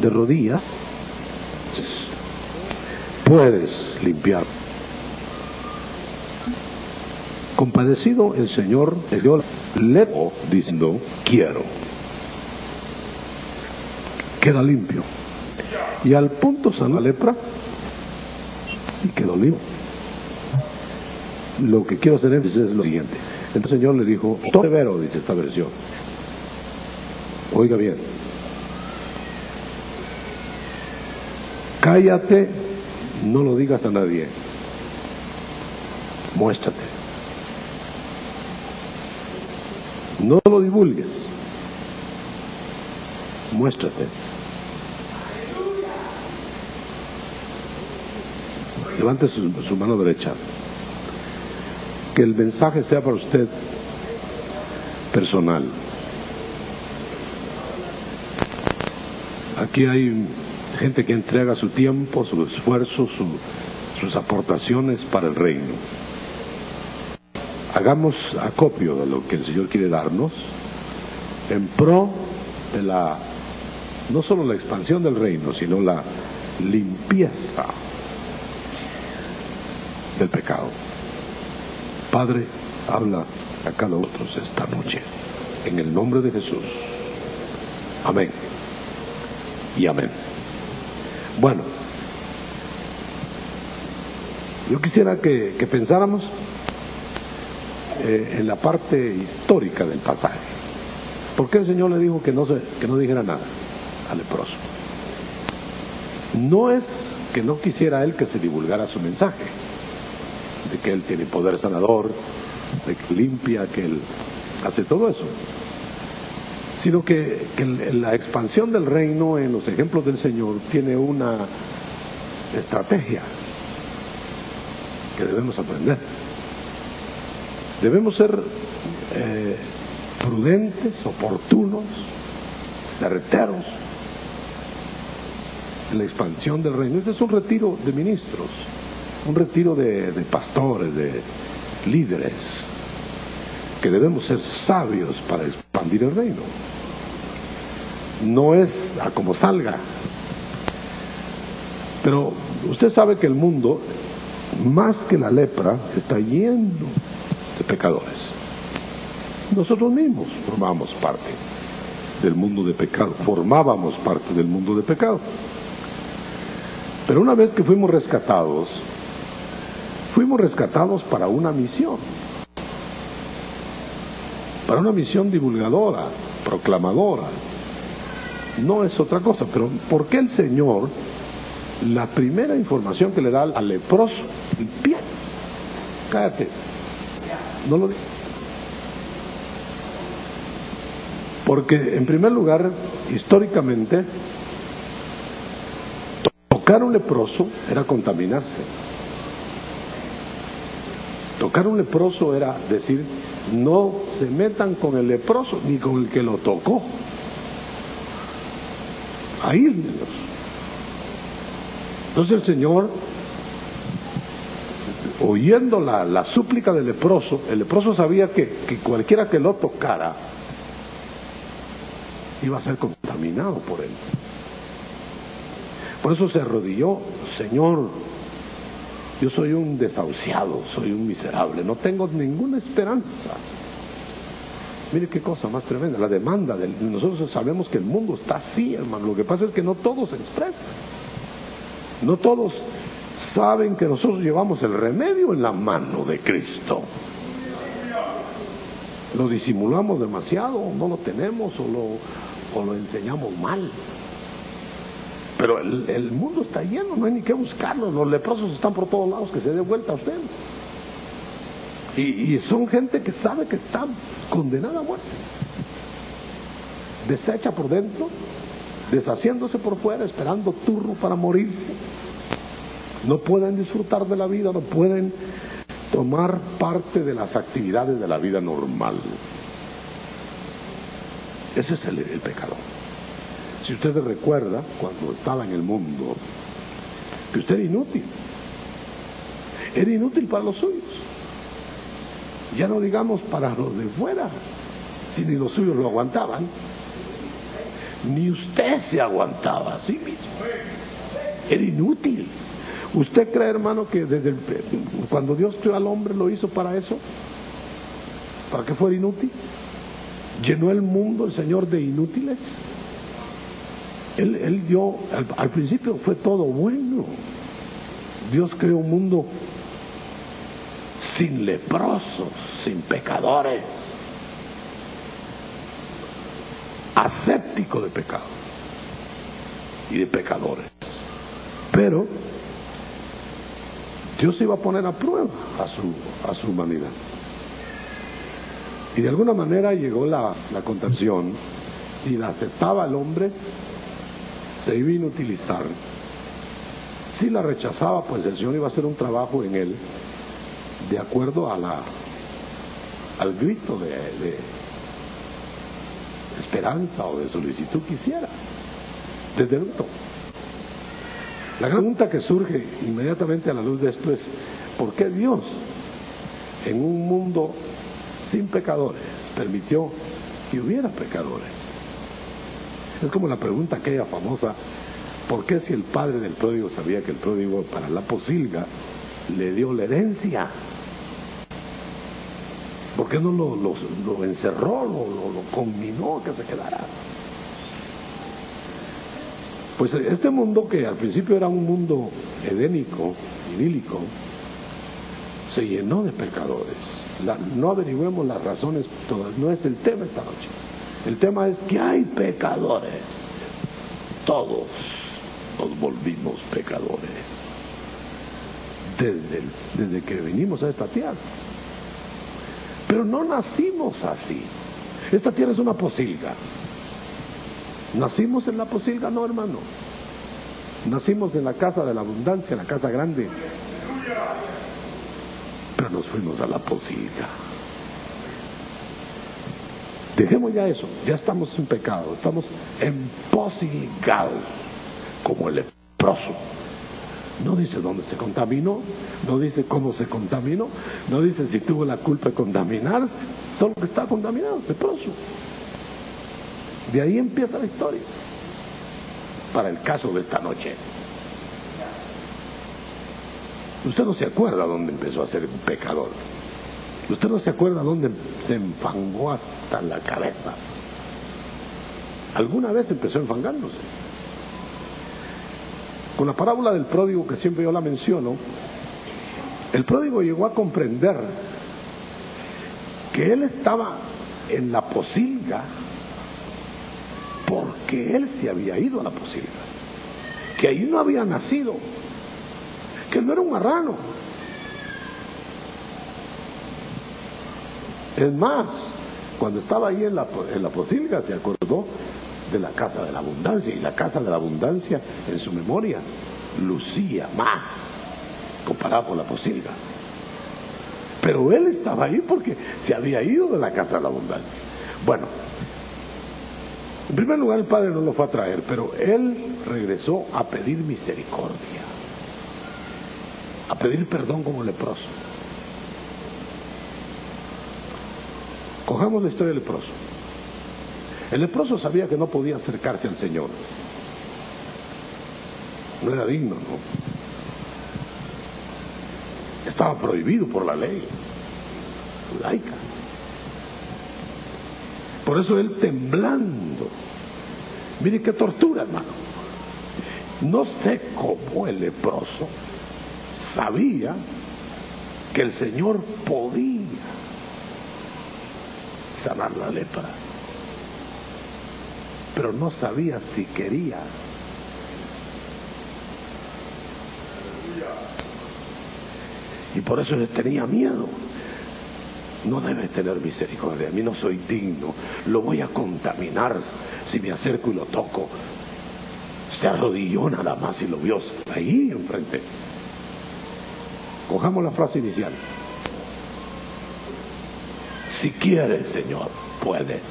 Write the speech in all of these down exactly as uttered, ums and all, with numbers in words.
de rodillas, puedes limpiar. Compadecido, el Señor le dio lepo diciendo, quiero. Queda limpio. Y al punto sanó la lepra y quedó limpio. Lo que quiero hacer énfasis es lo siguiente. El Señor le dijo, todo severo, dice esta versión. Oiga bien. Cállate, no lo digas a nadie. Muéstrate. No lo divulgues. Muéstrate. Levante su, su mano derecha. Que el mensaje sea para usted personal. Aquí hay gente que entrega su tiempo, su esfuerzo, su, sus aportaciones para el reino. Hagamos acopio de lo que el Señor quiere darnos en pro de la, no solo la expansión del reino, sino la limpieza del pecado. Padre, habla a cada uno esta noche, en el nombre de Jesús. Amén y amén. Bueno, yo quisiera que, que pensáramos eh, en la parte histórica del pasaje. ¿Por qué el Señor le dijo que no, se, que no dijera nada al leproso? No es que no quisiera él que se divulgara su mensaje, de que él tiene poder sanador, de que limpia, que él hace todo eso, sino que, que la expansión del reino en los ejemplos del Señor tiene una estrategia que debemos aprender. Debemos ser eh, prudentes, oportunos, certeros en la expansión del reino. Este es un retiro de ministros, un retiro de, de pastores, de líderes, que debemos ser sabios para expandir el reino. No es a como salga. Pero usted sabe que el mundo, más que la lepra, está lleno de pecadores. Nosotros mismos formábamos parte del mundo de pecado, formábamos parte del mundo de pecado. Pero una vez que fuimos rescatados, fuimos rescatados para una misión, para una misión divulgadora, proclamadora. No es otra cosa. Pero ¿por qué el Señor, la primera información que le da al leproso, limpia? Cállate, no lo digas. Porque en primer lugar, históricamente, tocar a un leproso era contaminarse. Tocar a un leproso era decir, no se metan con el leproso ni con el que lo tocó. Aíslenlos. Entonces el Señor, oyendo la, la súplica del leproso, el leproso sabía que, que cualquiera que lo tocara iba a ser contaminado por él. Por eso se arrodilló: Señor, yo soy un desahuciado, soy un miserable, no tengo ninguna esperanza. Mire qué cosa más tremenda, la demanda de nosotros. Sabemos que el mundo está así, hermano. Lo que pasa es que no todos se expresan, no todos saben que nosotros llevamos el remedio en la mano de Cristo. Lo disimulamos demasiado, no lo tenemos, o lo, o lo enseñamos mal. Pero el, el mundo está lleno, no hay ni que buscarlo. Los leprosos están por todos lados, que se dé vuelta a usted. Y, y son gente que sabe que está condenada a muerte, deshecha por dentro, deshaciéndose por fuera, esperando turno para morirse. No pueden disfrutar de la vida, no pueden tomar parte de las actividades de la vida normal. Ese es el, el pecado. Si usted recuerda, cuando estaba en el mundo, que usted era inútil, era inútil para los suyos. Ya no digamos para los de fuera, si ni los suyos lo aguantaban. Ni usted se aguantaba a sí mismo. Era inútil. ¿Usted cree, hermano, que desde el, cuando Dios creó al hombre lo hizo para eso? ¿Para que fuera inútil? ¿Llenó el mundo el Señor de inútiles? Él, él dio, al, al principio fue todo bueno. Dios creó un mundo sin leprosos, sin pecadores, aséptico de pecado y de pecadores. Pero Dios iba a poner a prueba a su, a su humanidad. Y de alguna manera llegó la, la contaminación. Si la aceptaba el hombre, se iba a inutilizar. Si la rechazaba, pues el Señor iba a hacer un trabajo en él de acuerdo a la, al grito de, de esperanza o de solicitud que hiciera. Desde luego. La pregunta que surge inmediatamente a la luz de esto es: ¿por qué Dios, en un mundo sin pecadores, permitió que hubiera pecadores? Es como la pregunta aquella famosa: ¿por qué, si el padre del pródigo sabía que el pródigo para la posilga le dio la herencia? ¿Por qué no lo, lo, lo encerró, lo, lo, lo conminó a que se quedara? Pues este mundo, que al principio era un mundo edénico, idílico, se llenó de pecadores. La, no averigüemos las razones, todas, no es el tema esta noche. El tema es que hay pecadores. Todos nos volvimos pecadores desde, el, desde que venimos a esta tierra. Pero no nacimos así. Esta tierra es una posilga. ¿Nacimos en la posilga? No, hermano. Nacimos en la casa de la abundancia, en la casa grande. Pero nos fuimos a la posilga. Dejemos ya eso. Ya estamos en pecado. Estamos emposilgados como el leproso. No dice dónde se contaminó, no dice cómo se contaminó, no dice si tuvo la culpa de contaminarse, solo que está contaminado, leproso. De ahí empieza la historia, para el caso de esta noche. Usted no se acuerda dónde empezó a ser un pecador. Usted no se acuerda dónde se enfangó hasta la cabeza. Alguna vez empezó enfangándose. Con la parábola del pródigo, que siempre yo la menciono, el pródigo llegó a comprender que él estaba en la posilga porque él se había ido a la posilga, que ahí no había nacido, que él no era un marrano. Es más, cuando estaba ahí en la, en la posilga, se acordó de la casa de la abundancia, y la casa de la abundancia en su memoria lucía más comparado con la posilga. Pero él estaba ahí porque se había ido de la casa de la abundancia. Bueno, en primer lugar, el Padre no lo fue a traer, pero él regresó a pedir misericordia, a pedir perdón como leproso. Cojamos la historia del leproso. El leproso sabía que no podía acercarse al Señor. No era digno, ¿no? Estaba prohibido por la ley judaica. Por eso él, temblando, mire qué tortura, hermano. No sé cómo el leproso sabía que el Señor podía sanar la lepra, pero no sabía si quería. Y por eso él tenía miedo. No debe tener misericordia, a mí no soy digno, lo voy a contaminar si me acerco y lo toco. Se arrodilló nada más y lo vio ahí enfrente. Cojamos la frase inicial: si quieres, Señor, puedes.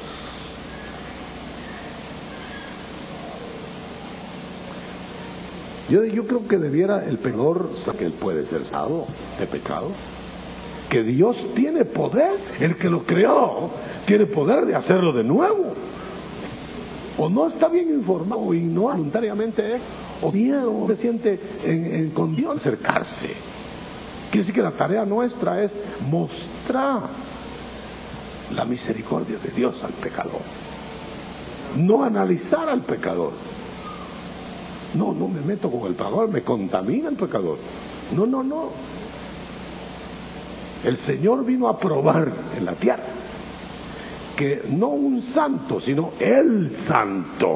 Yo, yo creo que debiera el pecador saber que él puede ser salvo de pecado, que Dios tiene poder, el que lo creó tiene poder de hacerlo de nuevo. o no está bien informado, o ignora voluntariamente, o miedo, o se siente en, en condición de acercarse. Quiere decir que la tarea nuestra es mostrar la misericordia de Dios al pecador, no analizar al pecador. No, no me meto con el pecador, me contamina el pecador. No, no, no. El Señor vino a probar en la tierra que no un santo, sino el santo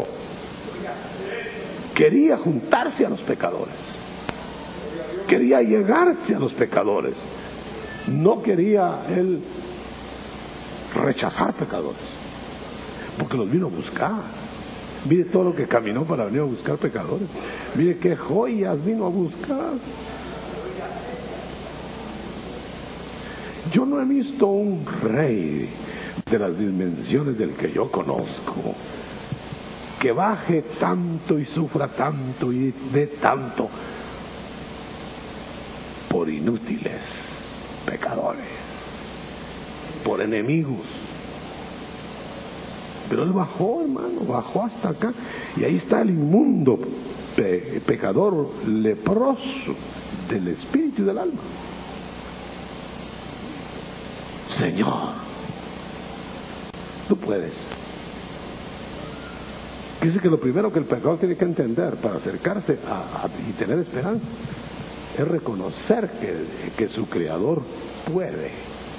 quería juntarse a los pecadores, quería llegarse a los pecadores, no quería él rechazar pecadores, porque los vino a buscar. Mire todo lo que caminó para venir a buscar pecadores, mire qué joyas vino a buscar. Yo no he visto un rey de las dimensiones del que yo conozco que baje tanto y sufra tanto y dé tanto por inútiles pecadores, por enemigos. Pero él bajó, hermano, bajó hasta acá, y ahí está el inmundo pe- pecador leproso del espíritu y del alma. Señor, tú puedes. Dice que lo primero que el pecador tiene que entender para acercarse a, a, y tener esperanza es reconocer que, que su Creador puede.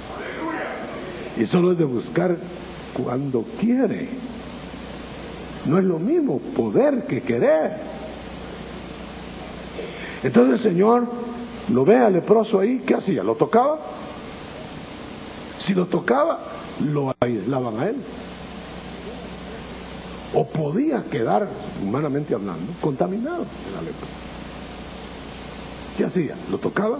Y solo es de buscar cuando quiere. No es lo mismo poder que querer. Entonces el Señor lo ve al leproso ahí, ¿qué hacía? ¿Lo tocaba? Si lo tocaba, lo aislaban a él. O podía quedar, humanamente hablando, contaminado de la lepra. ¿Qué hacía? ¿Lo tocaba?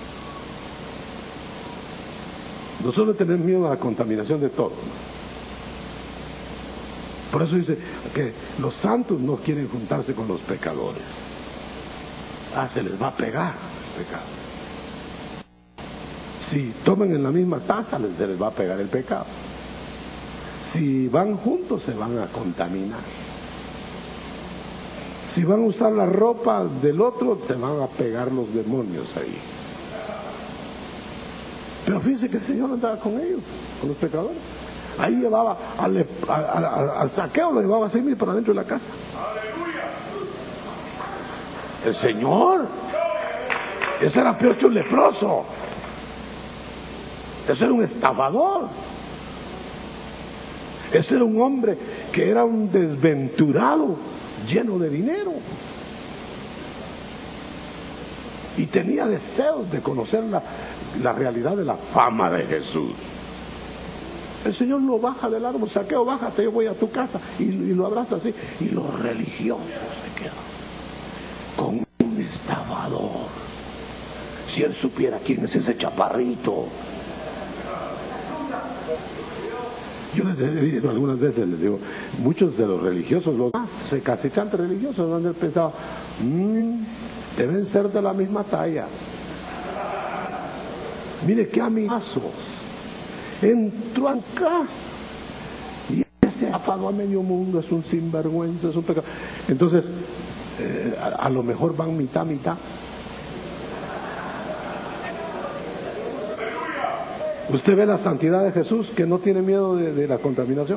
Nosotros tenemos miedo a la contaminación de todo. Por eso dice que los santos no quieren juntarse con los pecadores. Ah, se les va a pegar el pecado. Si toman en la misma taza, se les va a pegar el pecado. Si van juntos, se van a contaminar. Si van a usar la ropa del otro, se van a pegar los demonios ahí. Pero fíjense que el Señor andaba con ellos, con los pecadores. Ahí llevaba al, al, al, al Zaqueo, lo llevaba así para adentro de la casa. El Señor, ese era peor que un leproso. Ese era un estafador. Ese era un hombre que era un desventurado, lleno de dinero. Y tenía deseos de conocer la, la realidad de la fama de Jesús. El Señor lo baja del árbol, Zaqueo, bájate, yo voy a tu casa. Y, y lo abraza así. Y los religiosos se quedan con un estafador. Si él supiera quién es ese chaparrito. Yo les he dicho algunas veces, les digo, muchos de los religiosos, los más recalcitrantes religiosos, han pensado, mmm, deben ser de la misma talla. Mire qué amigazos. Entró acá y ese afado a medio mundo, es un sinvergüenza, es un pecado. Entonces, eh, a, a lo mejor van mitad, mitad. Usted ve la santidad de Jesús, que no tiene miedo de, de la contaminación.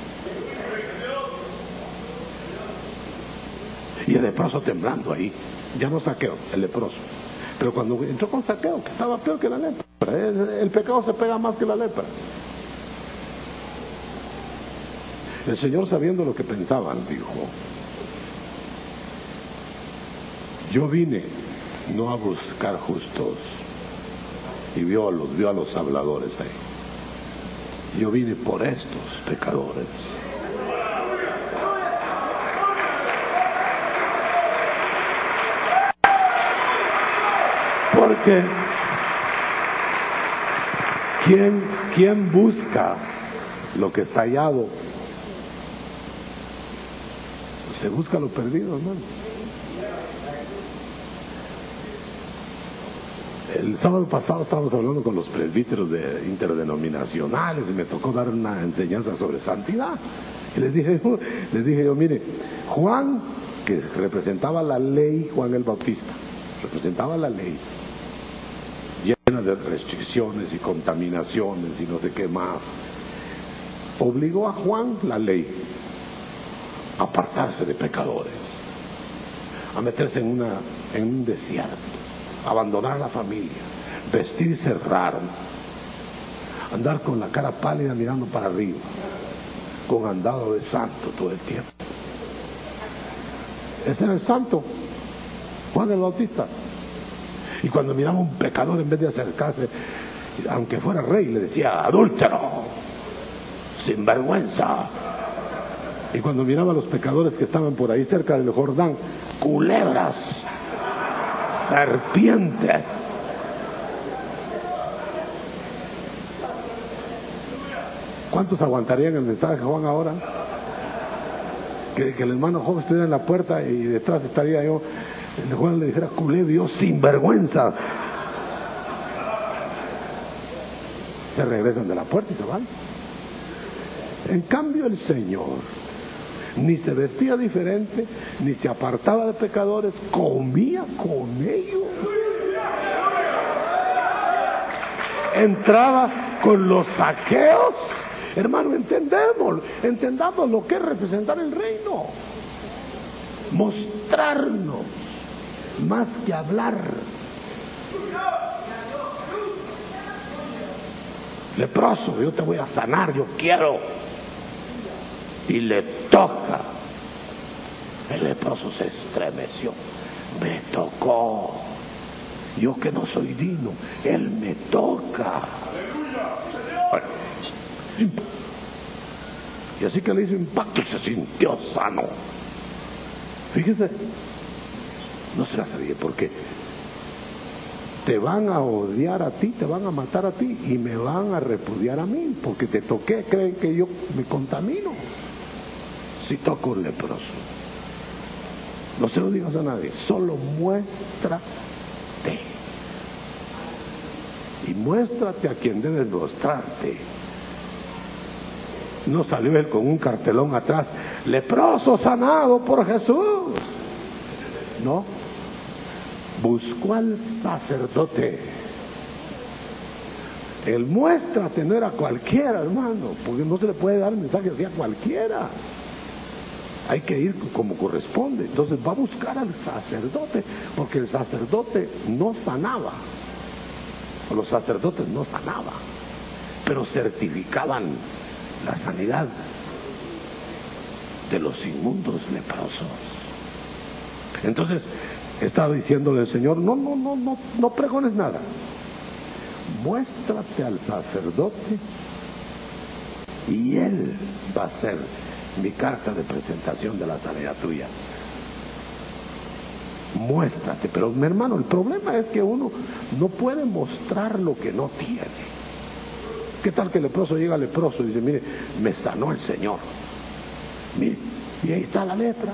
Y el leproso temblando ahí, ya no Zaqueo, el leproso. Pero cuando entró con Zaqueo, que estaba peor que la lepra. El, el pecado se pega más que la lepra. El Señor, sabiendo lo que pensaban, dijo: yo vine no a buscar justos. Y vio a los, vio a los habladores ahí. Yo vine por estos pecadores. Porque ¿quién, quién busca lo que está hallado? Se busca lo perdido, hermano. El sábado pasado estábamos hablando con los presbíteros de interdenominacionales y me tocó dar una enseñanza sobre santidad. Y les dije, les dije yo, mire, Juan, que representaba la ley, Juan el Bautista, representaba la ley, llena de restricciones y contaminaciones y no sé qué más, obligó a Juan, la ley, a apartarse de pecadores, a meterse en, una, en un desierto, abandonar la familia, vestirse raro, andar con la cara pálida mirando para arriba, con andado de santo todo el tiempo. Ese era el santo, Juan el Bautista. Y cuando miraba a un pecador, en vez de acercarse, aunque fuera rey, le decía: adúltero, sinvergüenza. Y cuando miraba a los pecadores que estaban por ahí cerca del Jordán, culebras, serpientes. ¿Cuántos aguantarían el mensaje de Juan ahora? Que, que el hermano Job estuviera en la puerta y detrás estaría yo, el Juan le dijera: culebro, sinvergüenza. Se regresan de la puerta y se van. En cambio, el Señor ni se vestía diferente, ni se apartaba de pecadores, comía con ellos, entraba con los saqueos. Hermano, entendemos, entendamos lo que es representar el reino, mostrarnos más que hablar. Leproso, yo te voy a sanar, yo quiero. Y le toca. El leproso se estremeció. Me tocó. Yo que no soy digno, él me toca. Y así que le hizo impacto y se sintió sano. Fíjese, no se la sabía porque te van a odiar a ti, te van a matar a ti y me van a repudiar a mí porque te toqué, creen que yo me contamino si toco un leproso. No se lo digas a nadie, solo muéstrate y muéstrate a quien debes mostrarte. No salió él con un cartelón atrás: leproso sanado por Jesús. No, buscó al sacerdote. El muéstrate no era cualquiera, hermano, porque no se le puede dar el mensaje así a cualquiera. Hay que ir como corresponde. Entonces va a buscar al sacerdote, porque el sacerdote no sanaba. Los sacerdotes no sanaban, pero certificaban la sanidad de los inmundos leprosos. Entonces estaba diciéndole el Señor: no, no, no, no, no pregones nada. Muéstrate al sacerdote y él va a ser mi carta de presentación de la sanidad tuya. Muéstrate. Pero mi hermano, el problema es que uno no puede mostrar lo que no tiene. ¿Qué tal que el leproso llega al leproso y dice: mire, me sanó el Señor? Mire, y ahí está la lepra.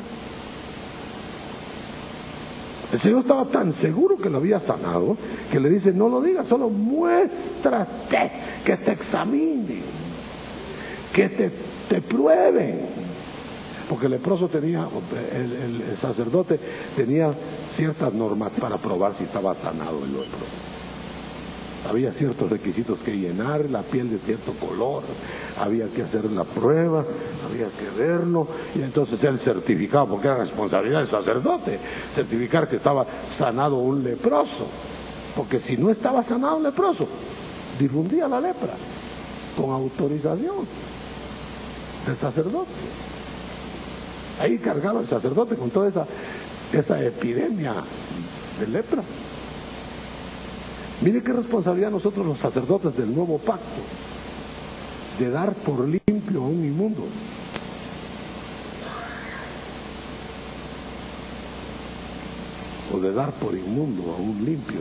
El Señor estaba tan seguro que lo había sanado que le dice: no lo digas, solo muéstrate, que te examinen, que te, te prueben. Porque el leproso tenía, el, el, el sacerdote tenía ciertas normas para probar si estaba sanado el leproso. Había ciertos requisitos que llenar, la piel de cierto color, había que hacer la prueba, había que verlo, y entonces él certificaba, porque era responsabilidad del sacerdote, certificar que estaba sanado un leproso, porque si no estaba sanado un leproso, difundía la lepra, con autorización del sacerdote. Ahí cargaba el sacerdote con toda esa, esa epidemia de lepra. Mire qué responsabilidad nosotros los sacerdotes del nuevo pacto, de dar por limpio a un inmundo. O de dar por inmundo a un limpio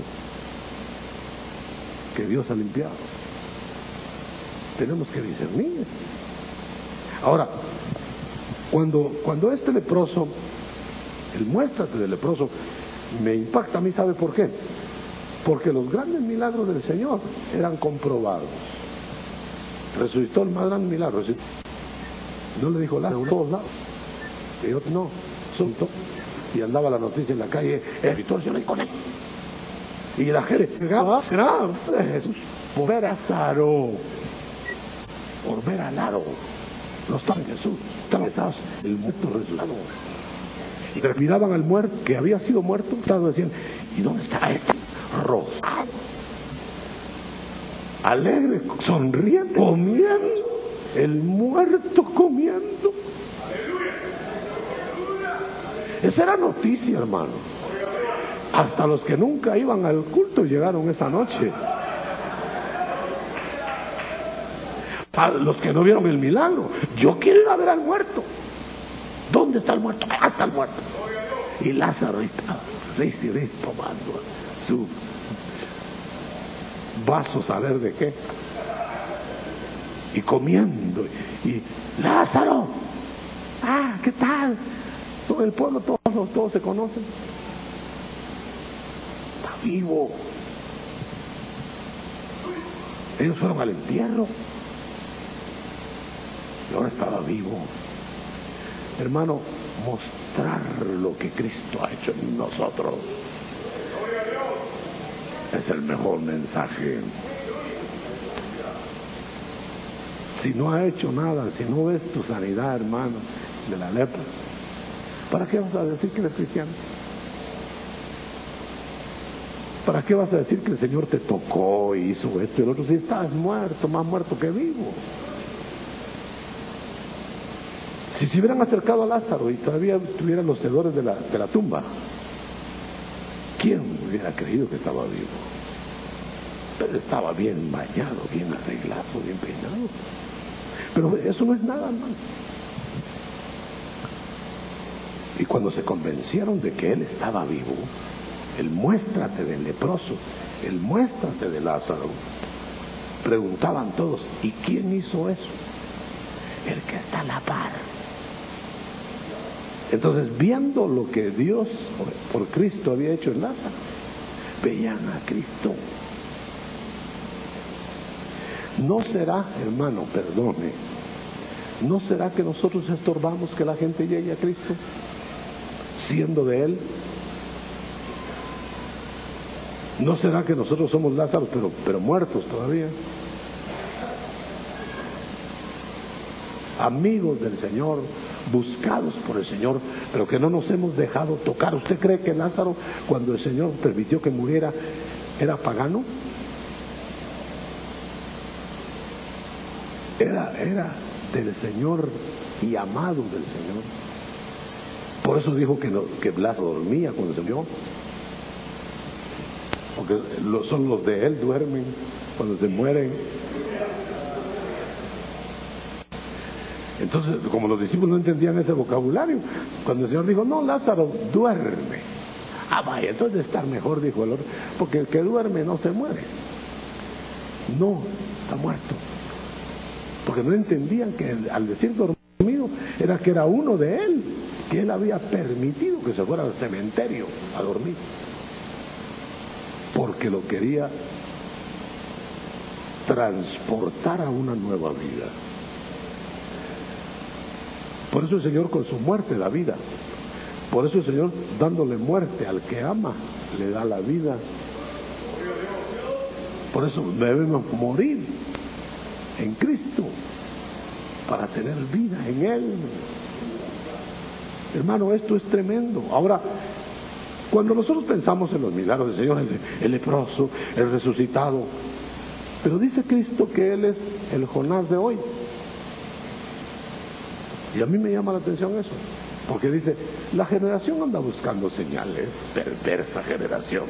que Dios ha limpiado. Tenemos que discernir. Ahora, cuando, cuando este leproso, el muéstrate del leproso, me impacta a mí, ¿sabe por qué? Porque los grandes milagros del Señor eran comprobados. Resucitó el más grande milagro. No le dijo Lázaro, todos lados. Y yo, no, son todos. Y andaba la noticia en la calle, el Víctor se lo con él. Y la gente llegaba, será de Jesús, por ver a Lázaro, por ver a Lázaro. No estaba en Jesús, estaban besados, el muerto resucitado. Y se miraban al muerto, que había sido muerto, estaban diciendo, ¿y dónde está este? Rosado, alegre, sonriendo, comiendo, el muerto comiendo. Esa era noticia, hermano. Hasta los que nunca iban al culto llegaron esa noche. A los que no vieron el milagro, yo quiero ir a ver al muerto. ¿Dónde está el muerto? Allá está el muerto. Y Lázaro estaba rez y rez tomando su vaso, saber de qué, y comiendo. Y Lázaro, ah, ¿qué tal? Todo el pueblo, todos, todos se conocen. Está vivo. Ellos fueron al entierro y ahora estaba vivo. Hermano, mostrar lo que Cristo ha hecho en nosotros es el mejor mensaje. Si no ha hecho nada, si no ves tu sanidad, hermano, de la lepra, ¿para qué vas a decir que eres cristiano? ¿Para qué vas a decir que el Señor te tocó y hizo esto y el otro? Si estás muerto, más muerto que vivo. Si se hubieran acercado a Lázaro y todavía tuvieran los hedores de la, de la tumba, ¿quién hubiera creído que estaba vivo? Pero estaba bien bañado, bien arreglado, bien peinado. Pero eso no es nada, hermano. Y cuando se convencieron de que él estaba vivo, el muéstrate del leproso, el muéstrate de Lázaro, preguntaban todos, ¿y quién hizo eso? El que está a la par. Entonces, viendo lo que Dios por Cristo había hecho en Lázaro, veían a Cristo. ¿No será, hermano, perdone, no será que nosotros estorbamos que la gente llegue a Cristo, siendo de Él? ¿No será que nosotros somos Lázaro, pero, pero muertos todavía? Amigos del Señor, buscados por el Señor, pero que no nos hemos dejado tocar. ¿Usted cree que Lázaro, cuando el Señor permitió que muriera, era pagano? Era, era del Señor y amado del Señor. Por eso dijo que, no, que Lázaro dormía cuando se murió. Porque lo, son los de él duermen cuando se mueren. Entonces, como los discípulos no entendían ese vocabulario, cuando el Señor dijo, no, Lázaro duerme. Ah, vaya, entonces de estar mejor, dijo el otro, porque el que duerme no se muere. No, está muerto. Porque no entendían que al decir dormido era que era uno de él, que él había permitido que se fuera al cementerio a dormir, porque lo quería transportar a una nueva vida. Por eso el Señor con su muerte da vida. Por eso el Señor, dándole muerte al que ama, le da la vida. Por eso debemos morir en Cristo para tener vida en Él. Hermano, esto es tremendo. Ahora, cuando nosotros pensamos en los milagros del Señor, el, el leproso, el resucitado, pero dice Cristo que Él es el Jonás de hoy. Y a mí me llama la atención eso, porque dice, la generación anda buscando señales, perversa generación.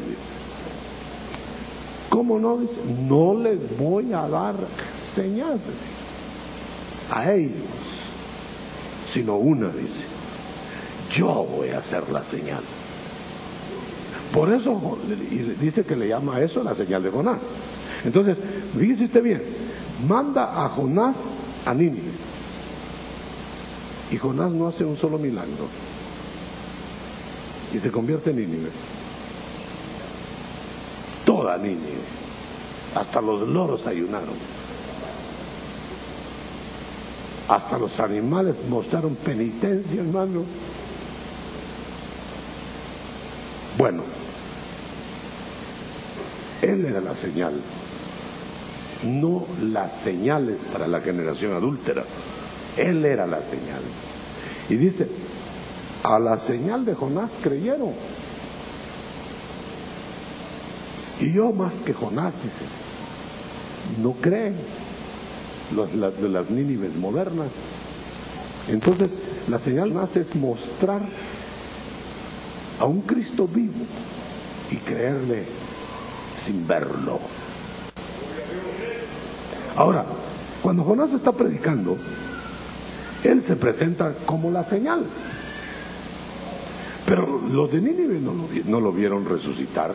¿Cómo no? Dice, no les voy a dar señales a ellos, sino una, dice, yo voy a hacer la señal. Por eso dice que le llama a eso la señal de Jonás. Entonces, fíjese usted bien, manda a Jonás a Nínive. Y Jonás no hace un solo milagro. Y se convierte en Nínive. Toda Nínive. Hasta los loros ayunaron. Hasta los animales mostraron penitencia, hermano. Bueno, Él era la señal, no las señales para la generación adúltera. Él era la señal. Y dice, a la señal de Jonás creyeron. Y yo más que Jonás, dice, no creen los, las, de las Nínives modernas. Entonces, la señal más es mostrar a un Cristo vivo y creerle sin verlo. Ahora, cuando Jonás está predicando, él se presenta como la señal. Pero los de Nínive no lo, no lo vieron resucitar.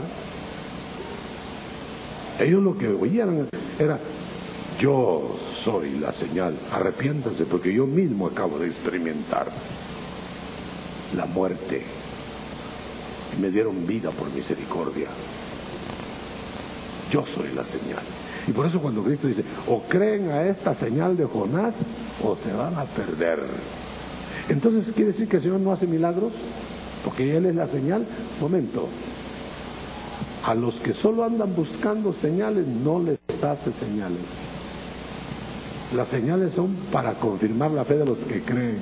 Ellos lo que oían era, yo soy la señal, arrepiéntanse porque yo mismo acabo de experimentar la muerte y me dieron vida por misericordia. Yo soy la señal. Y por eso cuando Cristo dice, o creen a esta señal de Jonás o se van a perder. Entonces, ¿quiere decir que el Señor no hace milagros? Porque Él es la señal. Momento. A los que solo andan buscando señales, no les hace señales. Las señales son para confirmar la fe de los que creen.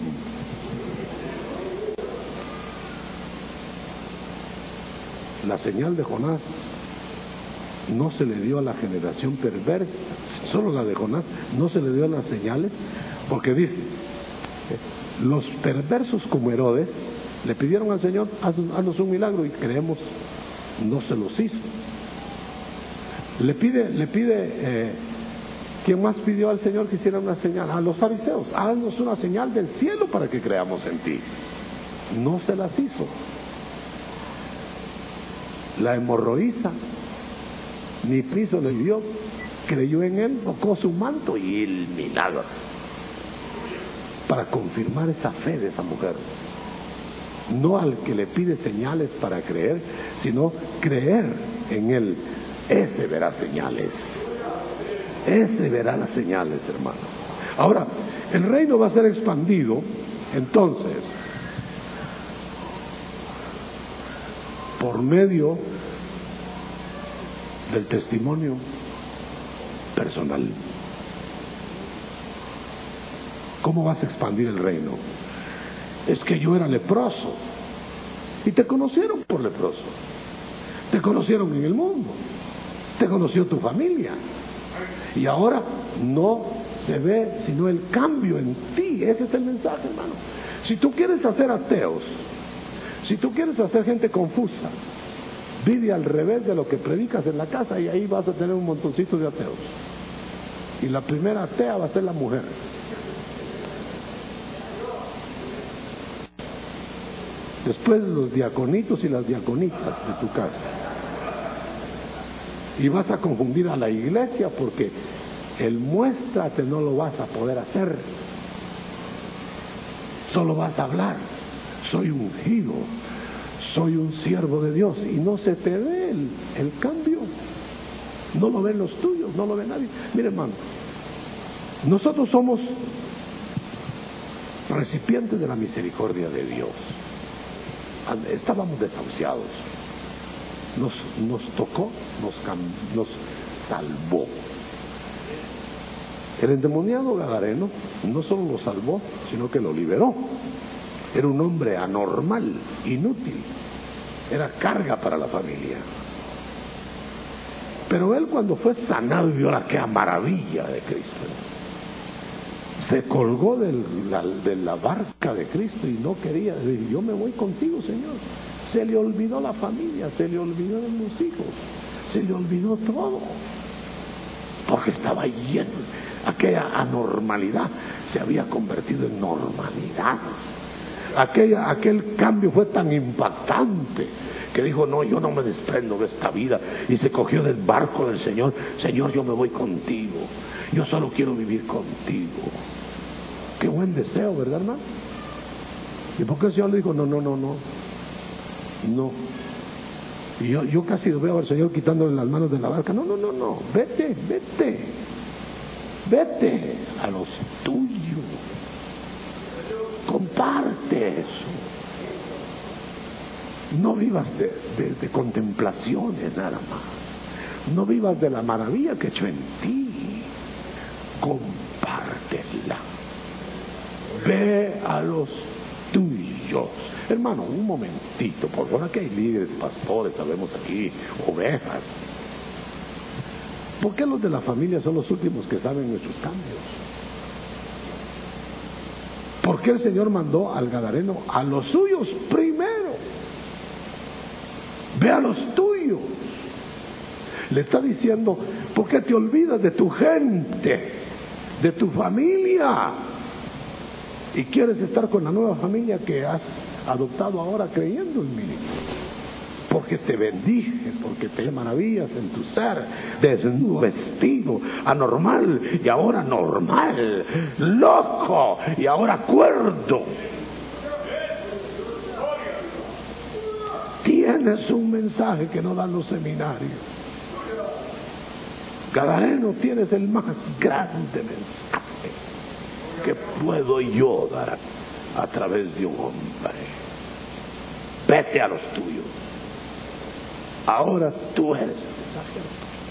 La señal de Jonás no se le dio a la generación perversa, solo la de Jonás, no se le dio a las señales, porque dice, los perversos como Herodes le pidieron al Señor, haznos un milagro, y creemos, no se los hizo. Le pide, le pide, eh, ¿quién más pidió al Señor que hiciera una señal? A los fariseos, haznos una señal del cielo para que creamos en ti. No se las hizo. La hemorroísa, ni piso le dio, creyó en él, tocó su manto y el milagro. Para confirmar esa fe de esa mujer. No al que le pide señales para creer, sino creer en él. Ese verá señales. Ese verá las señales, hermano. Ahora, el reino va a ser expandido, entonces, por medio del testimonio personal. ¿Cómo vas a expandir el reino? Es que yo era leproso y te conocieron por leproso, te conocieron en el mundo, te conoció tu familia y ahora no se ve sino el cambio en ti. Ese es el mensaje, hermano. Si tú quieres hacer ateos, si tú quieres hacer gente confusa, vive al revés de lo que predicas en la casa y ahí vas a tener un montoncito de ateos. Y la primera atea va a ser la mujer. Después los diaconitos y las diaconitas de tu casa. Y vas a confundir a la iglesia porque el muéstrate no lo vas a poder hacer. Solo vas a hablar. Soy ungido. Soy un siervo de Dios. Y no se te ve el, el cambio. No lo ven los tuyos, no lo ve nadie. Mire, hermano, nosotros somos recipientes de la misericordia de Dios. Estábamos desahuciados, nos, nos tocó, nos, nos salvó. El endemoniado gadareno no solo lo salvó, sino que lo liberó. Era un hombre anormal, inútil, era carga para la familia. Pero él, cuando fue sanado, vio la que maravilla de Cristo. Se colgó del, la, de la barca de Cristo y no quería decir, yo me voy contigo, Señor. Se le olvidó la familia, se le olvidó de los hijos, se le olvidó todo, porque estaba lleno. Aquella anormalidad se había convertido en normalidad. Aquella, aquel cambio fue tan impactante que dijo, no, yo no me desprendo de esta vida, y se cogió del barco del Señor. Señor, yo me voy contigo, yo solo quiero vivir contigo. Qué buen deseo, ¿verdad, hermano? ¿Y por qué el Señor le dijo, no, no, no, no, no? Y yo, yo casi veo al Señor quitándole las manos de la barca. No, no, no, no, vete, vete, vete a los tuyos. comparte eso. No vivas de, de, de contemplaciones nada más. No vivas de la maravilla que he hecho en ti. Compártela. Ve a los tuyos. Hermano, un momentito, por favor, aquí hay líderes, pastores, sabemos aquí, ovejas. ¿Por qué los de la familia son los últimos que saben nuestros cambios? ¿Por qué el Señor mandó al gadareno a los suyos primero? Ve a los tuyos. Le está diciendo, ¿por qué te olvidas de tu gente, de tu familia? Y quieres estar con la nueva familia que has adoptado ahora creyendo en mí. Porque te bendije, porque te maravillas en tu ser, desnudo, vestido, anormal y ahora normal, loco y ahora cuerdo. Tienes un mensaje que no dan los seminarios. Gadareno, tienes el más grande mensaje que puedo yo dar a, a través de un hombre. Vete a los tuyos. Ahora tú eres el mensajero.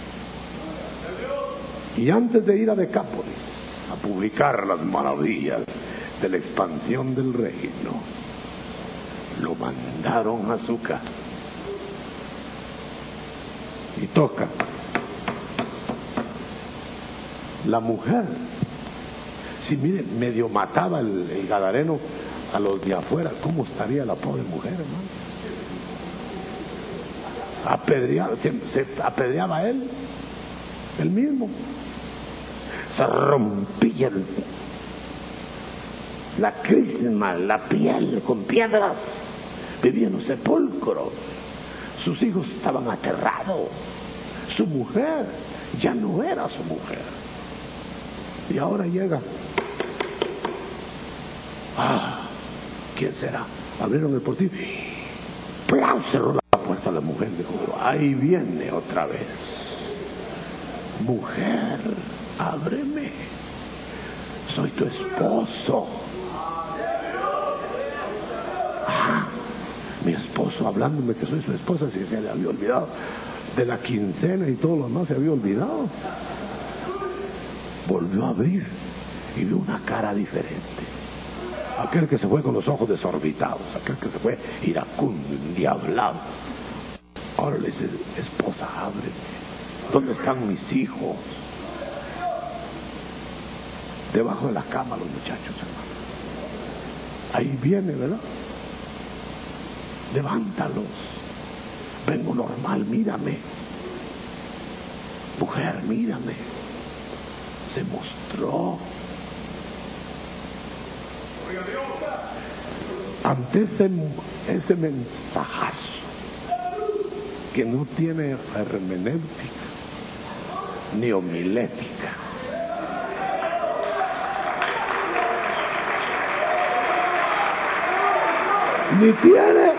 Y antes de ir a Decápolis a publicar las maravillas de la expansión del reino, lo mandaron a su casa. Y toca. La mujer, si mire, medio mataba el, el gadareno a los de afuera, ¿cómo estaría la pobre mujer, hermano? Apedreaba, se, se apedreaba él, él mismo. Se rompía el, la crisma, la piel con piedras. Vivía en los sepulcros. Sus hijos estaban aterrados. Su mujer ya no era su mujer. Y ahora llega. Ah, ¿quién será? Abrieron el portillo. ¡Plau! Cerró la puerta a la mujer. Dijo, ahí viene otra vez. Mujer, ábreme. Soy tu esposo. Ah, mi esposo hablándome que soy su esposa, si se le había olvidado de la quincena y todo lo demás, se había olvidado. Volvió a abrir y vio una cara diferente. Aquel que se fue con los ojos desorbitados, aquel que se fue iracundo, endiablado. Ahora le dice, esposa, ábreme. ¿Dónde están mis hijos? Debajo de la cama los muchachos, hermano. Ahí viene, ¿verdad? Levántalos. Vengo normal, mírame. Mujer, mírame. Se mostró. Ante ese, ese mensajazo que no tiene hermenéutica ni homilética, ni tiene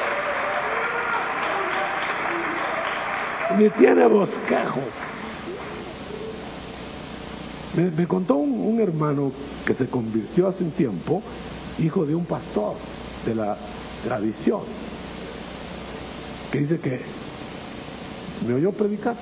ni tiene bosquejo. Me, me contó un, un hermano que se convirtió hace un tiempo, hijo de un pastor de la tradición, que dice que me oyó predicar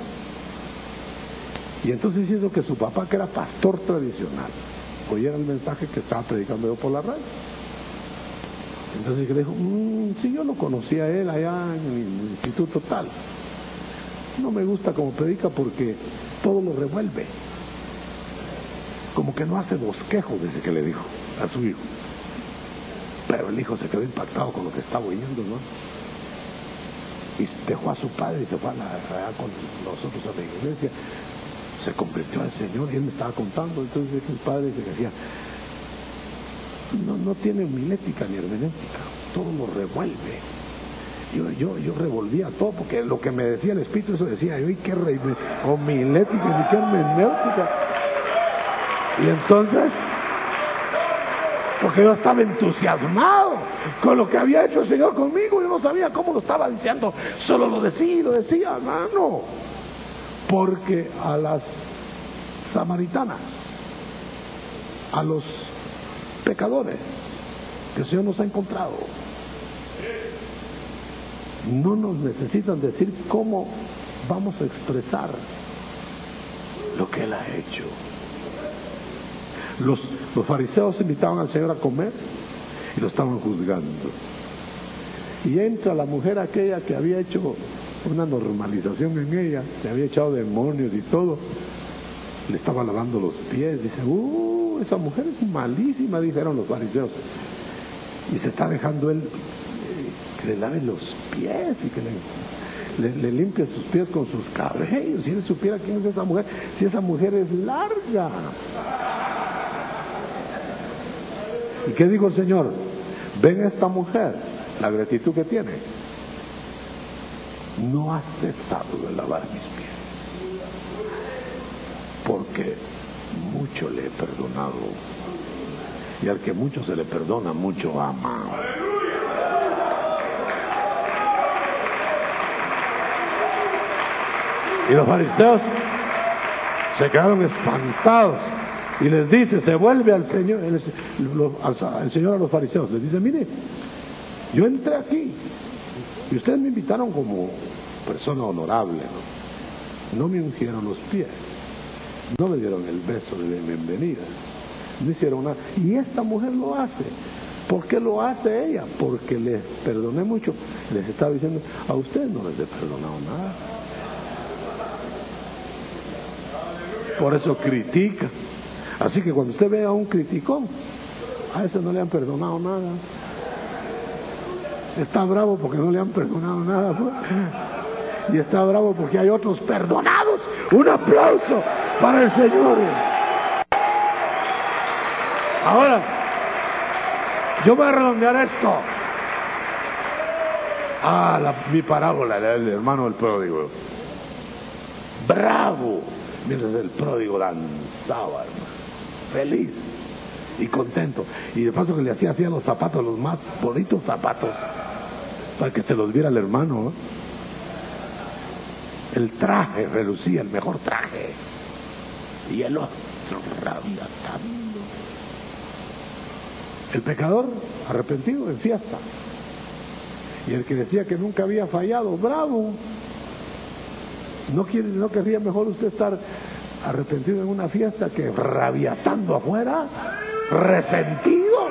y entonces hizo que su papá, que era pastor tradicional, oyera el mensaje que estaba predicando yo por la radio. Entonces le dijo, mmm, si yo lo conocía a él allá en el instituto tal, no me gusta como predica porque todo lo revuelve, como que no hace bosquejos, desde que le dijo a su hijo. Pero el hijo se quedó impactado con lo que estaba oyendo, ¿no? Y dejó a su padre y se fue a la, allá con nosotros a la iglesia. Se convirtió al Señor y él me estaba contando. Entonces el padre dice que decía, no, no tiene homilética ni hermenéutica, todo lo revuelve. Yo, yo, yo revolvía todo, porque lo que me decía el Espíritu, eso decía yo, y qué re, homilética ni qué hermenéutica. Y entonces, porque yo estaba entusiasmado con lo que había hecho el Señor conmigo, yo no sabía cómo lo estaba diciendo, solo lo decía y lo decía, hermano. Porque a las samaritanas, a los pecadores, que el Señor nos ha encontrado. No nos necesitan decir cómo vamos a expresar lo que Él ha hecho. Los, los fariseos invitaban al Señor a comer y lo estaban juzgando. Y entra la mujer aquella que había hecho una normalización en ella, le había echado demonios y todo, le estaba lavando los pies. Dice, uh, esa mujer es malísima, dijeron los fariseos. Y se está dejando él eh, que le lave los pies y que le, le, le limpie sus pies con sus cabellos. Si él supiera quién es esa mujer, si esa mujer es larga. ¿Y qué dijo el Señor? Ven a esta mujer, la gratitud que tiene. No ha cesado de lavar mis pies, porque mucho le he perdonado, y al que mucho se le perdona, mucho ama. Y los fariseos se quedaron espantados. Y les dice, se vuelve al Señor, el, al, el Señor a los fariseos, les dice, mire, yo entré aquí y ustedes me invitaron como persona honorable, ¿no? No me ungieron los pies, no me dieron el beso de bienvenida, no hicieron nada. Y esta mujer lo hace. ¿Por qué lo hace ella? Porque les perdoné mucho. Les estaba diciendo, a ustedes no les he perdonado nada. Por eso critica. Así que cuando usted ve a un criticón, a ese no le han perdonado nada. Está bravo porque no le han perdonado nada, pues. Y está bravo porque hay otros perdonados. Un aplauso para el Señor. Ahora, yo voy a redondear esto. Ah, la, mi parábola, el hermano del pródigo. Bravo. Mientras el pródigo danzaba, hermano, feliz y contento, y de paso que le hacía hacía los zapatos, los más bonitos zapatos, para que se los viera el hermano, ¿eh? El traje relucía, el mejor traje, y el otro rabiatando. El pecador arrepentido en fiesta, y el que decía que nunca había fallado, bravo. ¿No quiere, no querría mejor usted estar arrepentido en una fiesta que rabiatando afuera, resentido?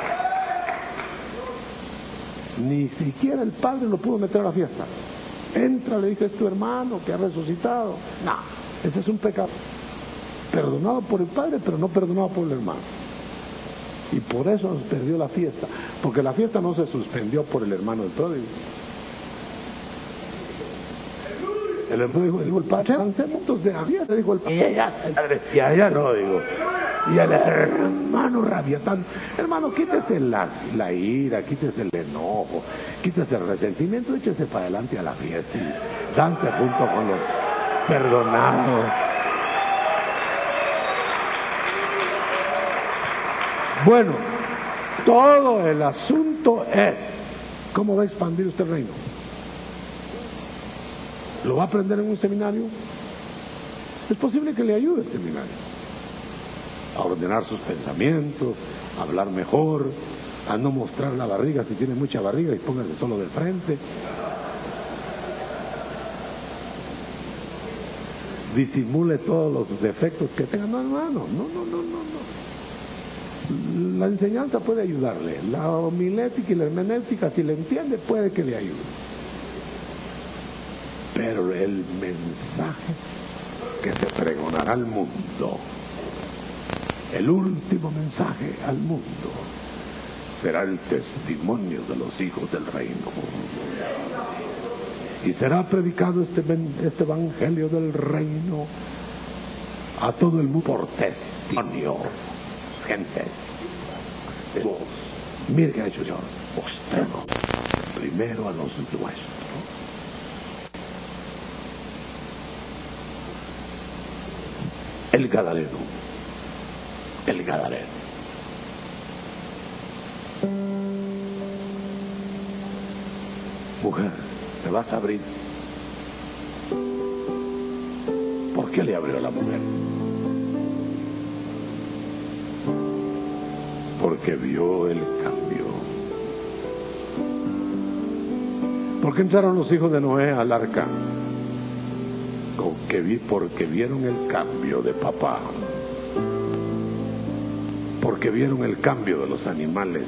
Ni siquiera el padre lo pudo meter a la fiesta. Entra, le dije, es tu hermano que ha resucitado. No, ese es un pecado. Perdonado por el padre, pero no perdonado por el hermano. Y por eso nos perdió la fiesta, porque la fiesta no se suspendió por el hermano del pródigo. El hermano dijo, el padre, lancemos de la fiesta, dijo el padre. Y allá, y allá no, digo. Y el hermano rabiatando, hermano, quítese la, la ira, quítese el enojo, quítese el resentimiento, échese para adelante a la fiesta y dance junto con los perdonados. Bueno, todo el asunto es, ¿cómo va a expandir usted el reino? ¿Lo va a aprender en un seminario? Es posible que le ayude el seminario a ordenar sus pensamientos, a hablar mejor, a no mostrar la barriga si tiene mucha barriga y póngase solo de frente. Disimule todos los defectos que tenga. No, hermano, no, no, no, no, no. La enseñanza puede ayudarle, la homilética y la hermenéutica, si le entiende, puede que le ayude. Pero el mensaje que se pregonará al mundo, el último mensaje al mundo, será el testimonio de los hijos del reino. Y será predicado este, este evangelio del reino a todo el mundo por testimonio. Gentes, vos, mire que ha hecho el Señor, mostremos primero a los nuestros. El Gadareno, el Gadareno. Mujer, ¿te vas a abrir? ¿Por qué le abrió a la mujer? Porque vio el cambio ¿Por qué entraron los hijos de Noé al arca? Porque vieron el cambio de papá, porque vieron el cambio de los animales.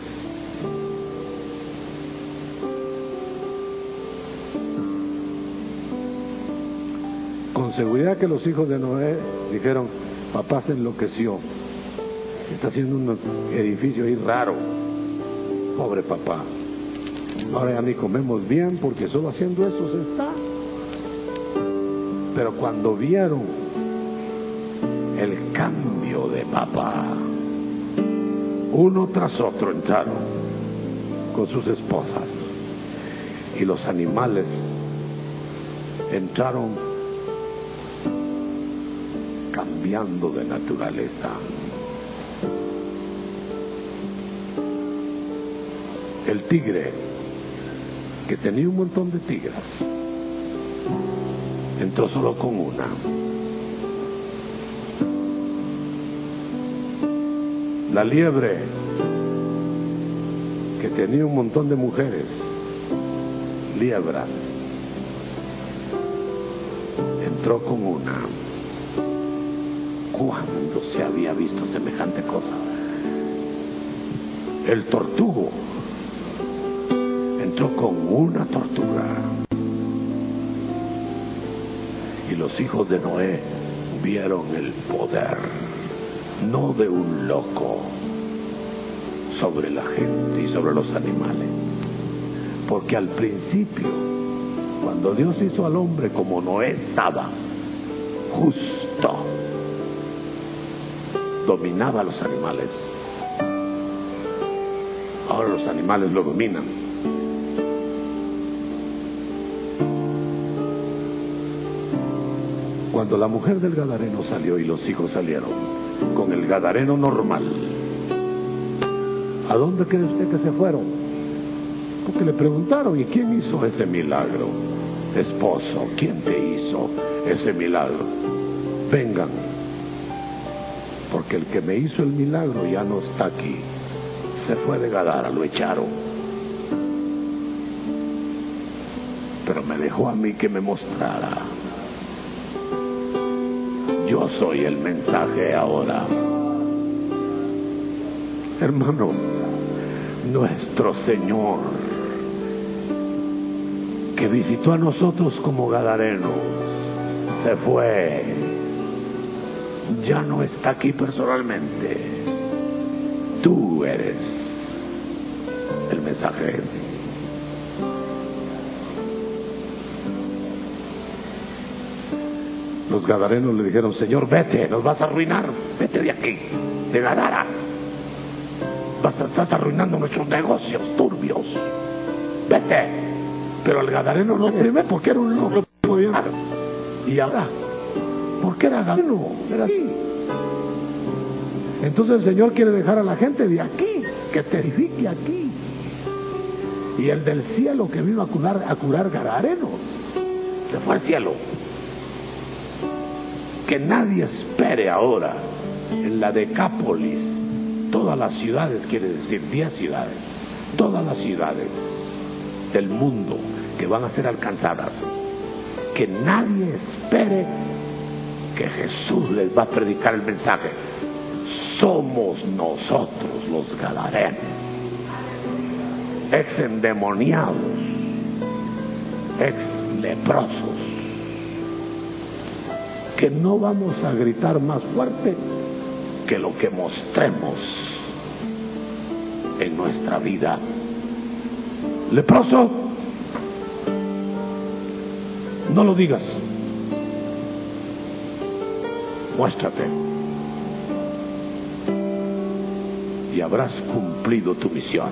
Con seguridad que los hijos de Noé dijeron: papá se enloqueció, está haciendo un edificio ahí raro, pobre papá, ahora ya ni comemos bien porque solo haciendo eso se está. Pero cuando vieron el cambio de papá, uno tras otro entraron con sus esposas, y los animales entraron cambiando de naturaleza. El tigre, que tenía un montón de tigras, entró solo con una. La liebre, que tenía un montón de mujeres, liebras, entró con una. ¿Cuándo se había visto semejante cosa? El tortugo entró con una tortuga. Y los hijos de Noé vieron el poder, no de un loco, sobre la gente y sobre los animales. Porque al principio, cuando Dios hizo al hombre como Noé estaba, justo, dominaba a los animales. Ahora los animales lo dominan. Cuando la mujer del gadareno salió y los hijos salieron con el gadareno normal, ¿a dónde cree usted que se fueron? Porque le preguntaron: ¿y quién hizo ese milagro? Esposo, ¿quién te hizo ese milagro? Vengan, porque el que me hizo el milagro ya no está aquí, se fue de Gadara, lo echaron, pero me dejó a mí que me mostrara. Yo soy el mensaje ahora. Hermano, nuestro Señor, que visitó a nosotros como gadarenos, se fue. Ya no está aquí personalmente. Tú eres el mensajero. Los gadarenos le dijeron: Señor, vete, nos vas a arruinar, vete de aquí, de Gadara. Vas a, estás arruinando nuestros negocios turbios, vete. Pero el gadareno no primero porque era un loco, y ahora porque era gadareno, era aquí. Entonces el Señor quiere dejar a la gente de aquí, que testifique aquí. Y el del cielo, que vino a curar, a curar gadarenos, se fue al cielo. Que nadie espere ahora en la Decápolis, todas las ciudades, quiere decir diez ciudades, todas las ciudades del mundo que van a ser alcanzadas, que nadie espere que Jesús les va a predicar el mensaje. Somos nosotros los gadarenos, ex endemoniados, ex leprosos, que no vamos a gritar más fuerte que lo que mostremos en nuestra vida. Leproso, no lo digas, muéstrate y habrás cumplido tu misión.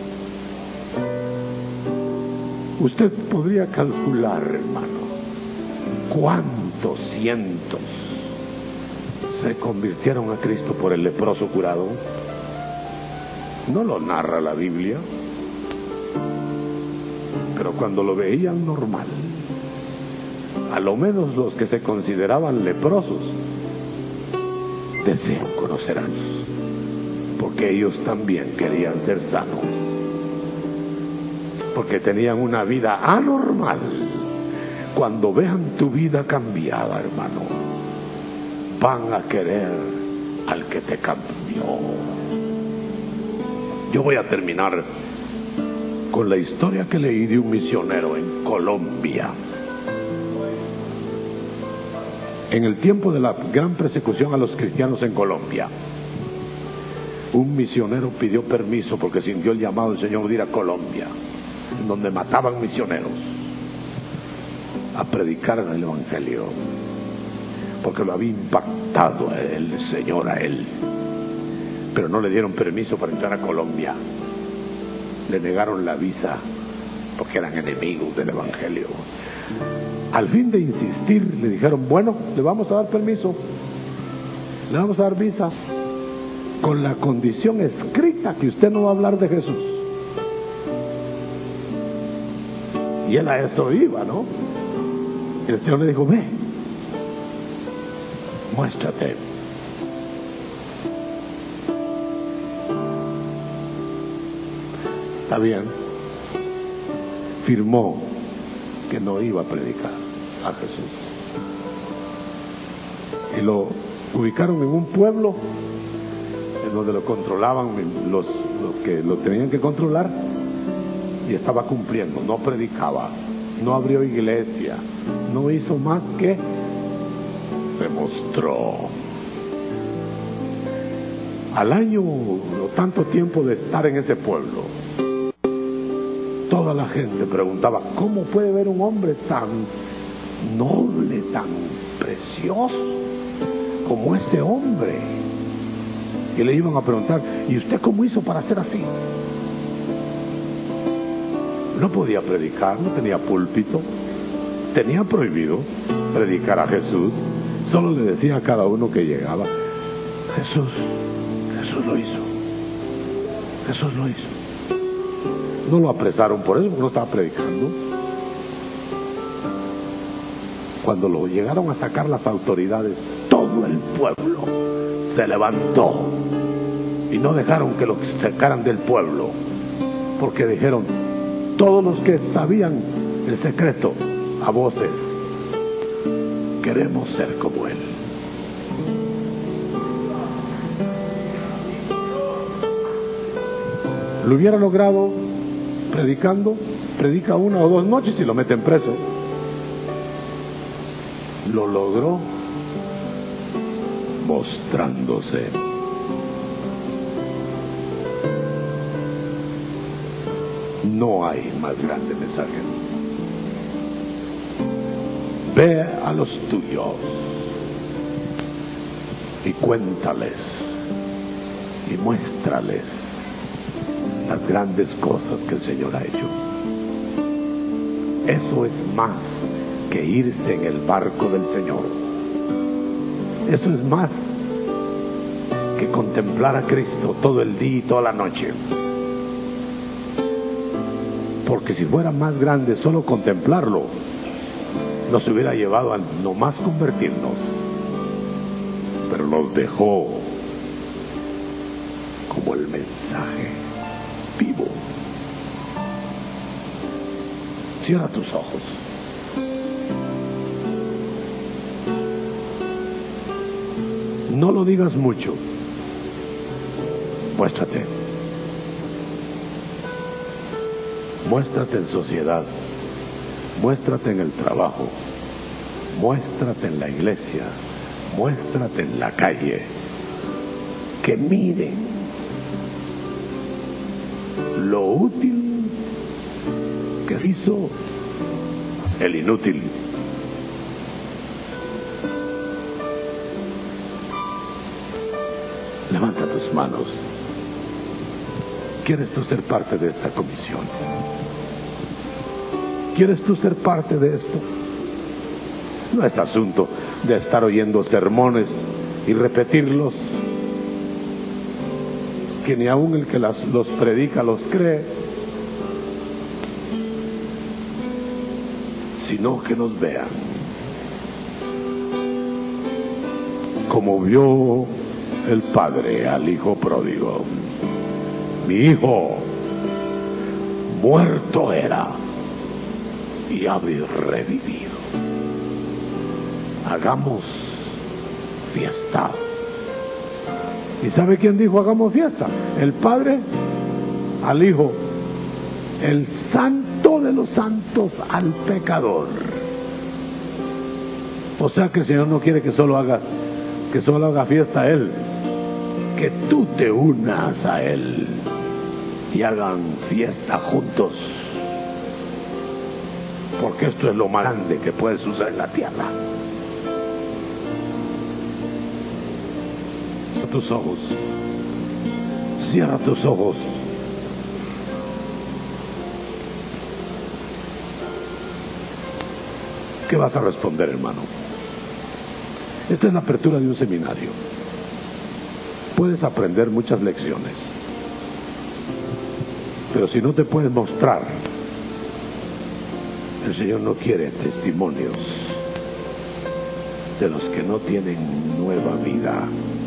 Usted podría calcular, hermano, cuántos cientos se convirtieron a Cristo por el leproso curado. No lo narra la Biblia, pero cuando lo veían normal, a lo menos los que se consideraban leprosos desean conocer a Dios, porque ellos también querían ser sanos. porque tenían una vida anormal. Cuando vean tu vida cambiada, hermano, van a querer al que te cambió. Yo voy a terminar con la historia que leí de un misionero en Colombia. En el tiempo de la gran persecución a los cristianos en Colombia, un misionero pidió permiso porque sintió el llamado del Señor de ir a Colombia, en donde mataban misioneros, a predicar el Evangelio, porque lo había impactado el Señor a él. Pero no le dieron permiso para entrar a Colombia, le negaron la visa porque eran enemigos del Evangelio. Al fin de insistir, le dijeron: bueno, le vamos a dar permiso, le vamos a dar visa, con la condición escrita que usted no va a hablar de Jesús. Y él a eso iba, ¿no? Y el Señor le dijo: ve, muéstrate. Está bien. Firmó que no iba a predicar a Jesús. Y lo ubicaron en un pueblo en donde lo controlaban los, los que lo tenían que controlar, y estaba cumpliendo. No predicaba, no abrió iglesia, no hizo más que se mostró. Al año o tanto tiempo de estar en ese pueblo, toda la gente preguntaba: ¿cómo puede ver un hombre tan noble, tan precioso como ese hombre? Y le iban a preguntar: ¿y usted cómo hizo para ser así? No podía predicar, no tenía púlpito, tenía prohibido predicar a Jesús. Solo le decía a cada uno que llegaba: Jesús, Jesús lo hizo, Jesús lo hizo. No lo apresaron por eso, porque no estaba predicando. Cuando lo llegaron a sacar las autoridades, todo el pueblo se levantó y no dejaron que lo sacaran del pueblo, porque dijeron todos los que sabían el secreto a voces: queremos ser como él. Lo hubiera logrado predicando, predica una o dos noches y lo meten preso. Lo logró mostrándose. No hay más grande mensaje. Ve a los tuyos y cuéntales y muéstrales las grandes cosas que el Señor ha hecho. Eso es más que irse en el barco del Señor. Eso es más que contemplar a Cristo todo el día y toda la noche. Porque si fuera más grande solo contemplarlo, nos hubiera llevado a no más convertirnos. Pero nos dejó como el mensaje vivo. Cierra tus ojos. No lo digas mucho. Muéstrate. Muéstrate en sociedad. Muéstrate en el trabajo. Muéstrate en la iglesia. Muéstrate en la calle. Que miren lo útil que hizo el inútil. Levanta tus manos. ¿Quieres tú ser parte de esta comisión? ¿Quieres tú ser parte de esto? No es asunto de estar oyendo sermones y repetirlos, que ni aun el que las, los predica los cree, sino que nos vean como vio el Padre al Hijo pródigo. Mi hijo, muerto era y habéis revivido. Hagamos fiesta. ¿Y sabe quién dijo hagamos fiesta? El Padre al Hijo, el santo de los santos al pecador. O sea que el Señor no quiere que solo hagas, que solo haga fiesta a Él, que tú te unas a Él y hagan fiesta juntos, porque esto es lo más grande que puede suceder en la tierra. Cierra tus ojos, cierra tus ojos. ¿Qué vas a responder, hermano? Esta es la apertura de un seminario. Puedes aprender muchas lecciones, pero si no te puedes mostrar, el Señor no quiere testimonios de los que no tienen nueva vida,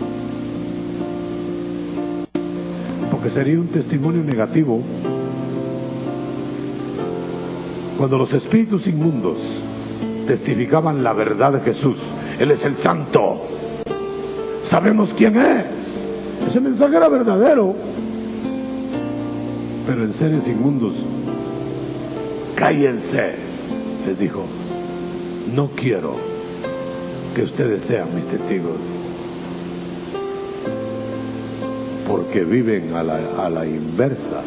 porque sería un testimonio negativo cuando los espíritus inmundos testificaban la verdad de Jesús. Él es el santo, sabemos quién es. Ese mensaje era verdadero, pero en seres inmundos, cállense, les dijo, no quiero que ustedes sean mis testigos, porque viven a la, a la inversa.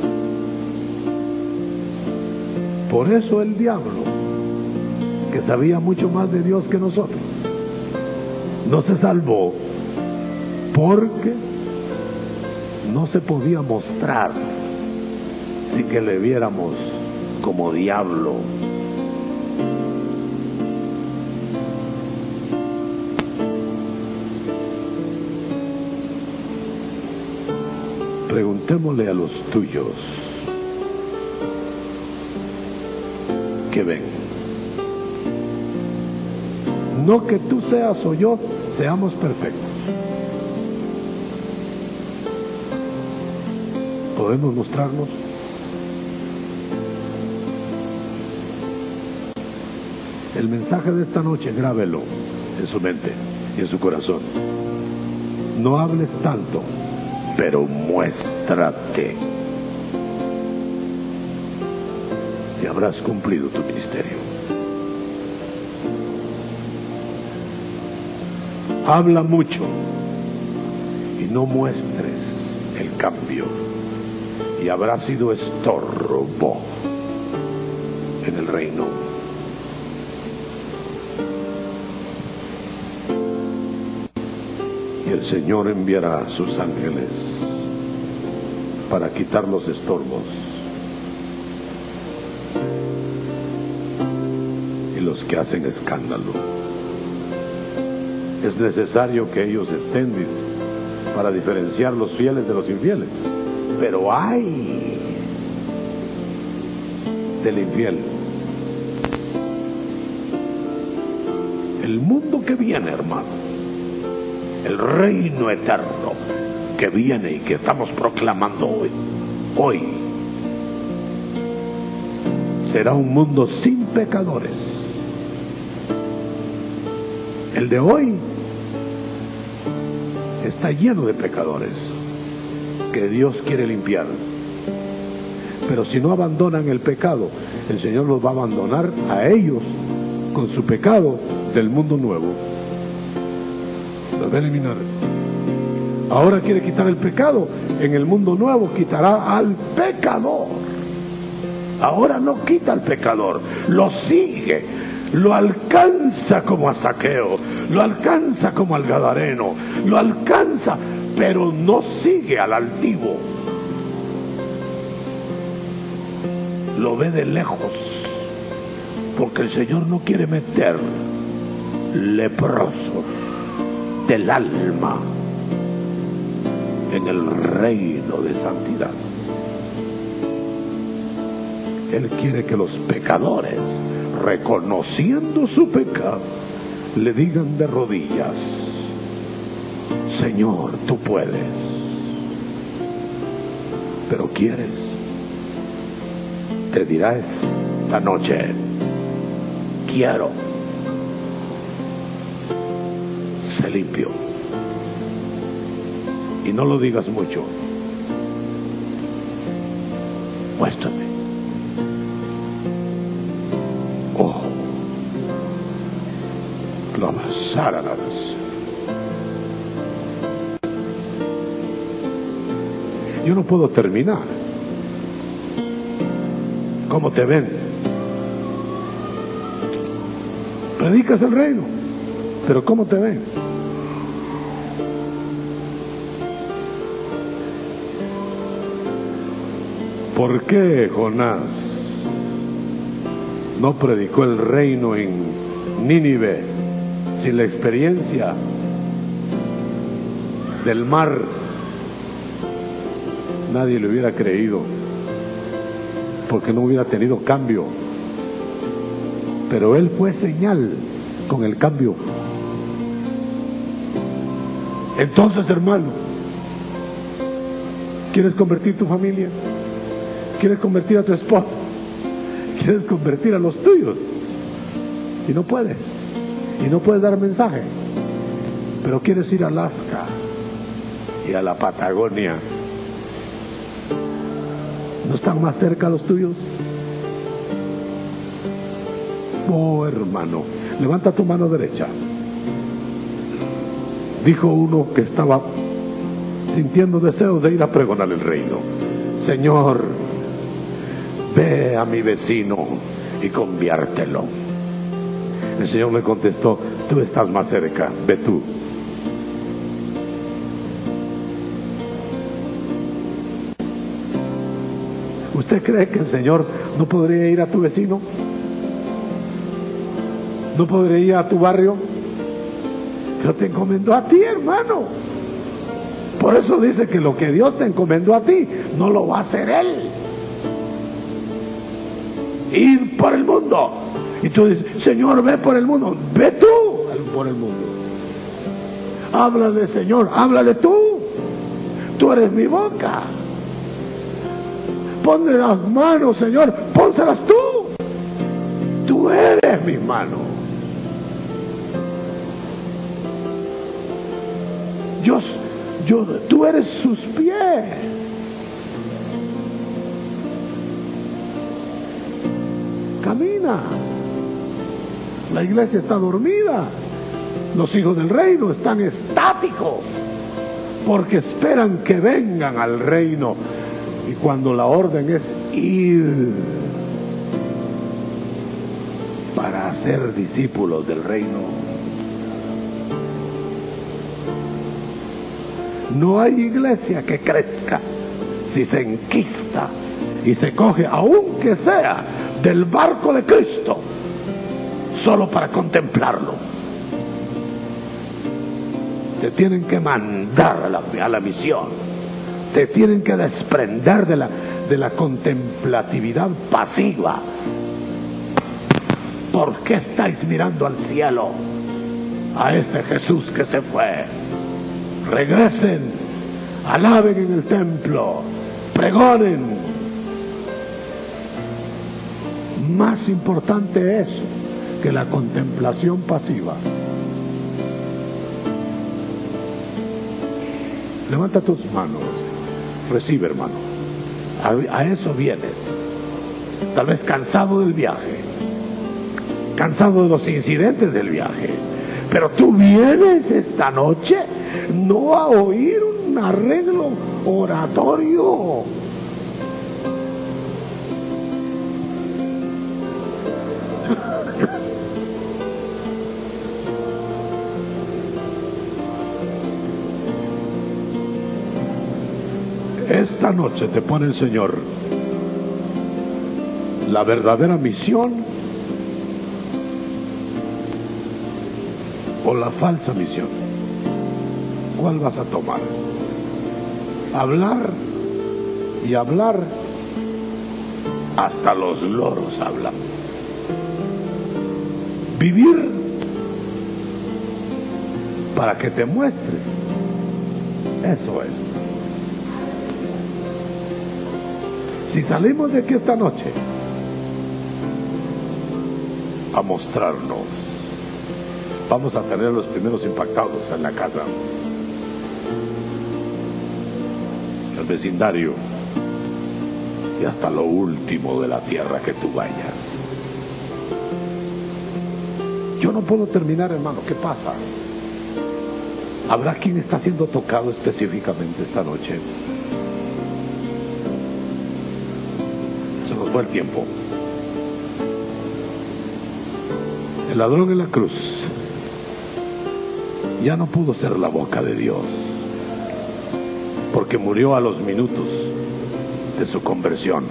Por eso el diablo, que sabía mucho más de Dios que nosotros, no se salvó, porque no se podía mostrar sin que le viéramos como diablo. Preguntémosle a los tuyos que ven. No que tú seas o yo seamos perfectos. ¿Podemos mostrarnos? El mensaje de esta noche, grábelo en su mente y en su corazón. No hables tanto, pero muéstrate. Y habrás cumplido tu ministerio. Habla mucho y no muestres el cambio, y habrás sido estorbo en el reino. Y el Señor enviará a sus ángeles para quitar los estorbos y los que hacen escándalo. Es necesario que ellos estén para diferenciar los fieles de los infieles, pero ay del infiel. El mundo que viene, hermano, el reino eterno que viene y que estamos proclamando hoy, hoy será un mundo sin pecadores. El de hoy está lleno de pecadores que Dios quiere limpiar, pero si no abandonan el pecado, el Señor los va a abandonar a ellos con su pecado del mundo nuevo. Los va a eliminar. Ahora quiere quitar el pecado, en el mundo nuevo quitará al pecador. Ahora no quita al pecador, lo sigue, lo alcanza como a Zaqueo, lo alcanza como al gadareno, lo alcanza, pero no sigue al altivo. Lo ve de lejos, porque el Señor no quiere meter leprosos del alma en el reino de santidad. Él quiere que los pecadores, reconociendo su pecado, le digan de rodillas: Señor, tú puedes. Pero quieres. te dirá esta noche: quiero. Sé limpio. Y no lo digas mucho. Muéstrame. Oh, lo abrazara la vez. Yo no puedo terminar. ¿Cómo te ven? Predicas el reino, pero ¿cómo te ven? ¿Por qué Jonás no predicó el reino en Nínive sin la experiencia del mar? Nadie le hubiera creído, porque no hubiera tenido cambio. Pero él fue señal con el cambio. Entonces, hermano, ¿quieres convertir tu familia? ¿Quieres convertir a tu esposa? ¿Quieres convertir a los tuyos? Y no puedes. Y no puedes dar mensaje. Pero quieres ir a Alaska y a la Patagonia. ¿No están más cerca los tuyos? Oh, hermano, levanta tu mano derecha. Dijo uno que estaba sintiendo deseo de ir a pregonar el reino: Señor, ve a mi vecino y conviértelo. El Señor le contestó: tú estás más cerca, ve tú. ¿Usted cree que el Señor no podría ir a tu vecino? ¿No podría ir a tu barrio? Pero te encomendó a ti, hermano. Por eso dice que lo que Dios te encomendó a ti no lo va a hacer Él. Ir por el mundo. Y tú dices: Señor, ve por el mundo. Ve tú por el mundo. Háblale, Señor, háblale tú. Tú eres mi boca. Ponle las manos, Señor, pónselas tú. Tú eres mi mano. Yo, yo, tú eres sus pies. Camina. La iglesia está dormida. Los hijos del reino están estáticos porque esperan que vengan al reino. Y cuando la orden es ir para ser discípulos del reino, no hay iglesia que crezca si se enquista y se coge, aunque sea del barco de Cristo, solo para contemplarlo. Te tienen que mandar a la, a la misión. Te tienen que desprender de la, de la contemplatividad pasiva. ¿Por qué estáis mirando al cielo? A ese Jesús que se fue. Regresen, alaben en el templo, pregonen. Más importante eso que la contemplación pasiva. Levanta tus manos. Recibe, hermano. A, a eso vienes. Tal vez cansado del viaje, cansado de los incidentes del viaje, pero tú vienes esta noche no a oír un arreglo oratorio. Esta noche te pone el Señor la verdadera misión o la falsa misión. ¿Cuál vas a tomar? Hablar y hablar hasta los loros hablan. Vivir para que te muestres. Eso es. Si salimos de aquí esta noche a mostrarnos. Vamos a tener los primeros impactados en la casa, el vecindario y hasta lo último de la tierra que tú vayas. Yo no puedo terminar, hermano. ¿Qué pasa? ¿Habrá quien está siendo tocado específicamente esta noche? Se nos fue el tiempo. El ladrón en la cruz ya no pudo ser la boca de Dios, porque murió a los minutos de su conversión.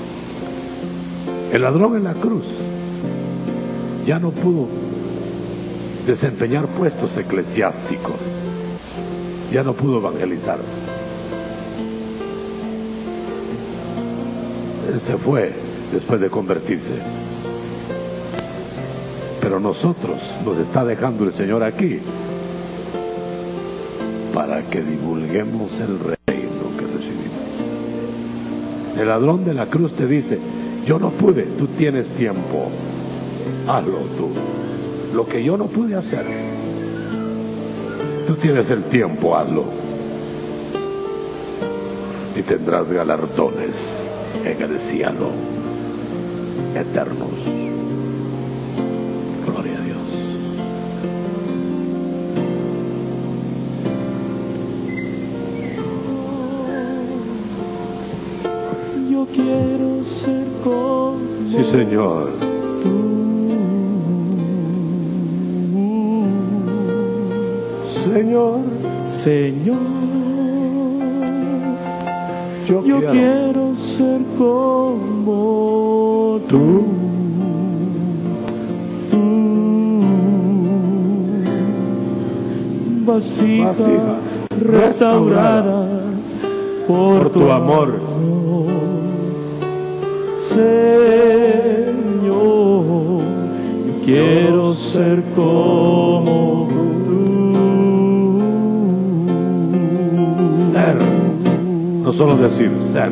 El ladrón en la cruz ya no pudo desempeñar puestos eclesiásticos, ya no pudo evangelizar. Él se fue después de convertirse. Pero nosotros nos está dejando el Señor aquí para que divulguemos el reino que recibimos. El ladrón de la cruz te dice: yo no pude, tú tienes tiempo, hazlo tú. Lo que yo no pude hacer, tú tienes el tiempo, hazlo. Y tendrás galardones en el cielo eternos. Gloria a Dios. Yo quiero ser como Sí, Señor. Señor, Señor, yo, yo quiero. quiero ser como tú, tú, vasija, Vasija restaurada por, por tu amor. Señor, yo quiero ser como tú. Ser, no solo decir ser.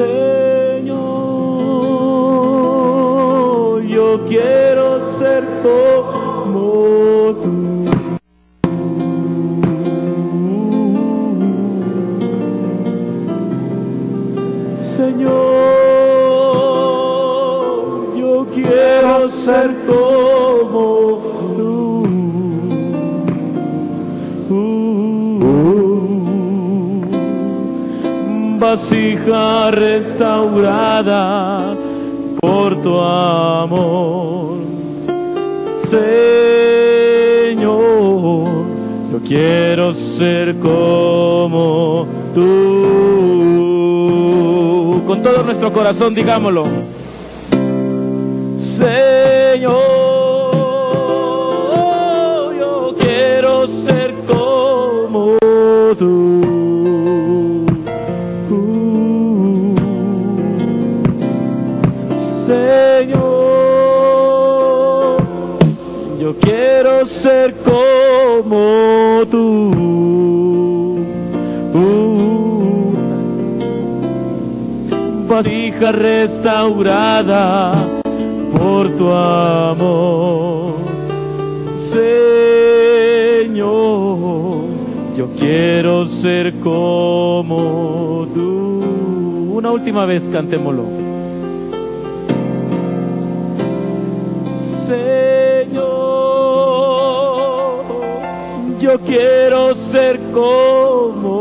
Señor, yo quiero ser como tú. Señor, yo quiero ser como tú. Vasija restaurada por tu amor, Señor, yo quiero ser como tú. Con todo nuestro corazón digámoslo. Señor, yo quiero ser como tú. Señor, yo quiero ser como tú. Uh, vasija restaurada por tu amor, Señor, yo quiero ser como tú. Una última vez cantémoslo. Señor, yo quiero ser como